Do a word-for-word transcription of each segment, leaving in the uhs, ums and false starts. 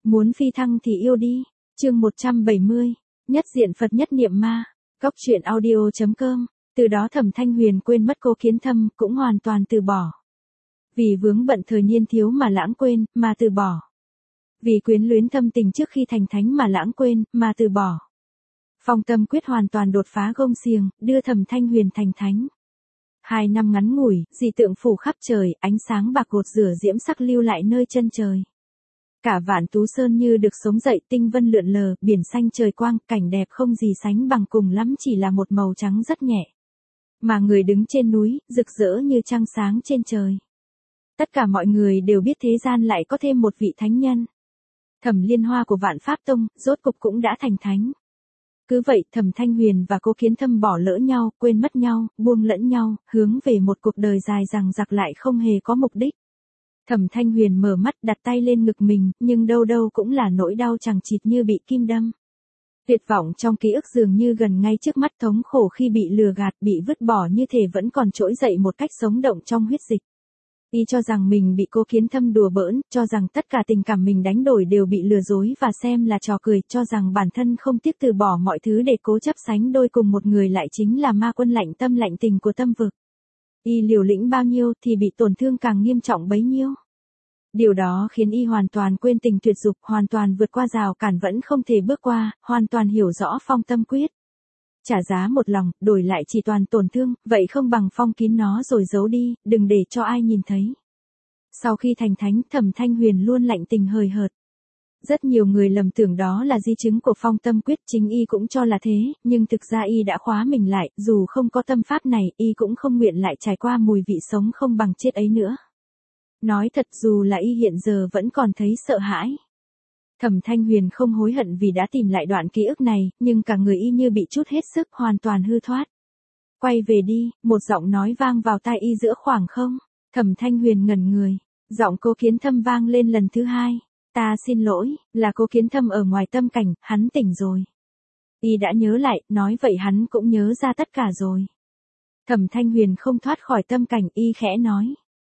Muốn phi thăng thì yêu đi. Chương một trăm bảy mươi. Nhất diện Phật nhất niệm ma. Góc truyện audio chấm com. Từ đó Thẩm Thanh Huyền quên mất Cố Kiến Thâm, cũng hoàn toàn từ bỏ. Vì vướng bận thời niên thiếu mà lãng quên, mà từ bỏ. Vì quyến luyến thâm tình trước khi thành thánh mà lãng quên, mà từ bỏ. Phong Tâm Quyết hoàn toàn đột phá gông xiềng, đưa Thẩm Thanh Huyền thành thánh. Hai năm ngắn ngủi, dị tượng phủ khắp trời, ánh sáng bạc gột rửa diễm sắc lưu lại nơi chân trời. Cả Vạn Tú Sơn như được sống dậy, tinh vân lượn lờ, biển xanh trời quang, cảnh đẹp không gì sánh bằng, cùng lắm chỉ là một màu trắng rất nhẹ. Mà người đứng trên núi, rực rỡ như trăng sáng trên trời. Tất cả mọi người đều biết thế gian lại có thêm một vị thánh nhân. Thẩm Liên Hoa của Vạn Pháp Tông, rốt cục cũng đã thành thánh. Cứ vậy, Thẩm Thanh Huyền và Cố Kiến Thâm bỏ lỡ nhau, quên mất nhau, buông lẫn nhau, hướng về một cuộc đời dài dằng dặc lại không hề có mục đích. Thẩm Thanh Huyền mở mắt, đặt tay lên ngực mình, nhưng đâu đâu cũng là nỗi đau chằng chịt như bị kim đâm. Tuyệt vọng trong ký ức dường như gần ngay trước mắt, thống khổ khi bị lừa gạt, bị vứt bỏ như thể vẫn còn trỗi dậy một cách sống động trong huyết dịch. Y cho rằng mình bị Cố Kiến Thâm đùa bỡn, cho rằng tất cả tình cảm mình đánh đổi đều bị lừa dối và xem là trò cười, cho rằng bản thân không tiếc từ bỏ mọi thứ để cố chấp sánh đôi cùng một người lại chính là ma quân lạnh tâm lạnh tình của tâm vực. Y liều lĩnh bao nhiêu thì bị tổn thương càng nghiêm trọng bấy nhiêu. Điều đó khiến y hoàn toàn quên tình tuyệt dục, hoàn toàn vượt qua rào cản vẫn không thể bước qua, hoàn toàn hiểu rõ Phong Tâm Quyết. Trả giá một lòng, đổi lại chỉ toàn tổn thương, vậy không bằng phong kín nó rồi giấu đi, đừng để cho ai nhìn thấy. Sau khi thành thánh, Thẩm Thanh Huyền luôn lạnh tình hời hợt. Rất nhiều người lầm tưởng đó là di chứng của Phong Tâm Quyết, chính y cũng cho là thế, nhưng thực ra y đã khóa mình lại, dù không có tâm pháp này, y cũng không nguyện lại trải qua mùi vị sống không bằng chết ấy nữa. Nói thật, dù là y hiện giờ vẫn còn thấy sợ hãi. Thẩm Thanh Huyền không hối hận vì đã tìm lại đoạn ký ức này, nhưng cả người y như bị trút hết sức, hoàn toàn hư thoát. Quay về đi, một giọng nói vang vào tai y giữa khoảng không. Thẩm Thanh Huyền ngẩn người, giọng Cố Kiến Thâm vang lên lần thứ hai. Ta xin lỗi, là Cố Kiến Thâm ở ngoài tâm cảnh, hắn tỉnh rồi. Y đã nhớ lại, nói vậy hắn cũng nhớ ra tất cả rồi. Thẩm Thanh Huyền không thoát khỏi tâm cảnh, y khẽ nói.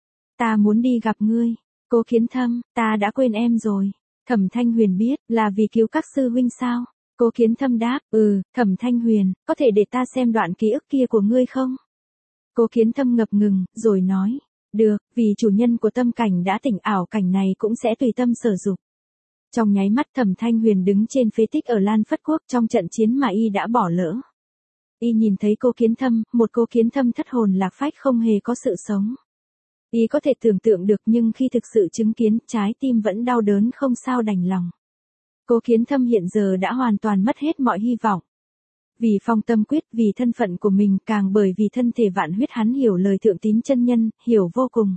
Ta muốn đi gặp ngươi, Cố Kiến Thâm, ta đã quên em rồi. Thẩm Thanh Huyền biết, là vì cứu các sư huynh sao? Cố Kiến Thâm đáp, ừ, Thẩm Thanh Huyền, có thể để ta xem đoạn ký ức kia của ngươi không? Cố Kiến Thâm ngập ngừng, rồi nói, được, vì chủ nhân của tâm cảnh đã tỉnh, ảo cảnh này cũng sẽ tùy tâm sở dục. Trong nháy mắt Thẩm Thanh Huyền đứng trên phế tích ở Lan Phất Quốc trong trận chiến mà y đã bỏ lỡ. Y nhìn thấy Cố Kiến Thâm, một Cố Kiến Thâm thất hồn lạc phách không hề có sự sống. Y có thể tưởng tượng được, nhưng khi thực sự chứng kiến, trái tim vẫn đau đớn không sao đành lòng. Cố Kiến Thâm hiện giờ đã hoàn toàn mất hết mọi hy vọng. Vì Phong Tâm Quyết, vì thân phận của mình, càng bởi vì thân thể vạn huyết, hắn hiểu lời Thượng Tín chân nhân, hiểu vô cùng.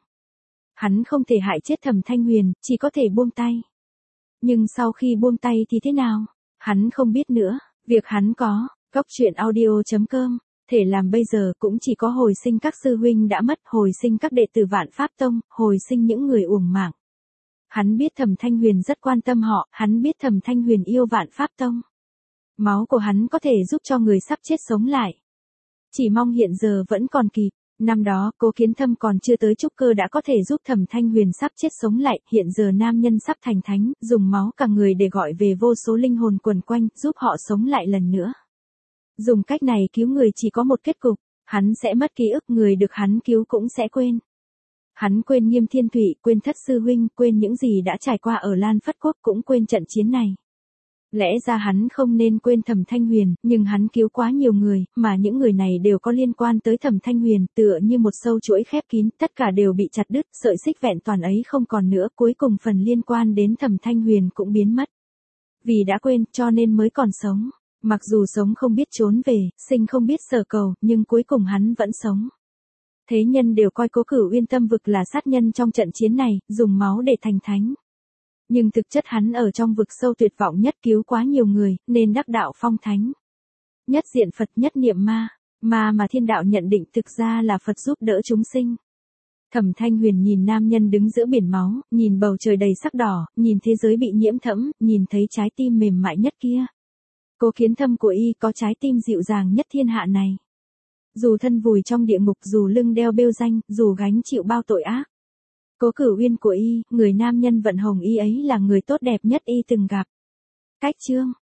Hắn không thể hại chết Thẩm Thanh Huyền, chỉ có thể buông tay. Nhưng sau khi buông tay thì thế nào? Hắn không biết nữa, việc hắn có, góc truyện audio chấm com. Thể làm bây giờ cũng chỉ có hồi sinh các sư huynh đã mất, hồi sinh các đệ tử Vạn Pháp Tông, hồi sinh những người uổng mạng. Hắn biết Thẩm Thanh Huyền rất quan tâm họ, hắn biết Thẩm Thanh Huyền yêu Vạn Pháp Tông. Máu của hắn có thể giúp cho người sắp chết sống lại. Chỉ mong hiện giờ vẫn còn kịp. Năm đó, Cố Kiến Thâm còn chưa tới trúc cơ đã có thể giúp Thẩm Thanh Huyền sắp chết sống lại, hiện giờ nam nhân sắp thành thánh, dùng máu cả người để gọi về vô số linh hồn quần quanh, giúp họ sống lại lần nữa. Dùng cách này cứu người chỉ có một kết cục, hắn sẽ mất ký ức, người được hắn cứu cũng sẽ quên. Hắn quên Nghiêm Thiên Thụy, quên thất sư huynh, quên những gì đã trải qua ở Lan Phất Quốc, cũng quên trận chiến này. Lẽ ra hắn không nên quên Thẩm Thanh Huyền, nhưng hắn cứu quá nhiều người, mà những người này đều có liên quan tới Thẩm Thanh Huyền, tựa như một sâu chuỗi khép kín, tất cả đều bị chặt đứt, sợi xích vẹn toàn ấy không còn nữa, cuối cùng phần liên quan đến Thẩm Thanh Huyền cũng biến mất. Vì đã quên, cho nên mới còn sống. Mặc dù sống không biết trốn về, sinh không biết sở cầu, nhưng cuối cùng hắn vẫn sống. Thế nhân đều coi Cố Cửu Uyên tâm vực là sát nhân trong trận chiến này, dùng máu để thành thánh. Nhưng thực chất hắn ở trong vực sâu tuyệt vọng nhất, cứu quá nhiều người, nên đắc đạo phong thánh. Nhất diện Phật nhất niệm ma, ma mà thiên đạo nhận định thực ra là Phật giúp đỡ chúng sinh. Thẩm Thanh Huyền nhìn nam nhân đứng giữa biển máu, nhìn bầu trời đầy sắc đỏ, nhìn thế giới bị nhiễm thẫm, nhìn thấy trái tim mềm mại nhất kia. Cố Kiến Thâm của y có trái tim dịu dàng nhất thiên hạ này. Dù thân vùi trong địa ngục, dù lưng đeo bêu danh, dù gánh chịu bao tội ác. Cố Cửu Uyên của y, người nam nhân vận hồng y ấy là người tốt đẹp nhất y từng gặp. Cách chương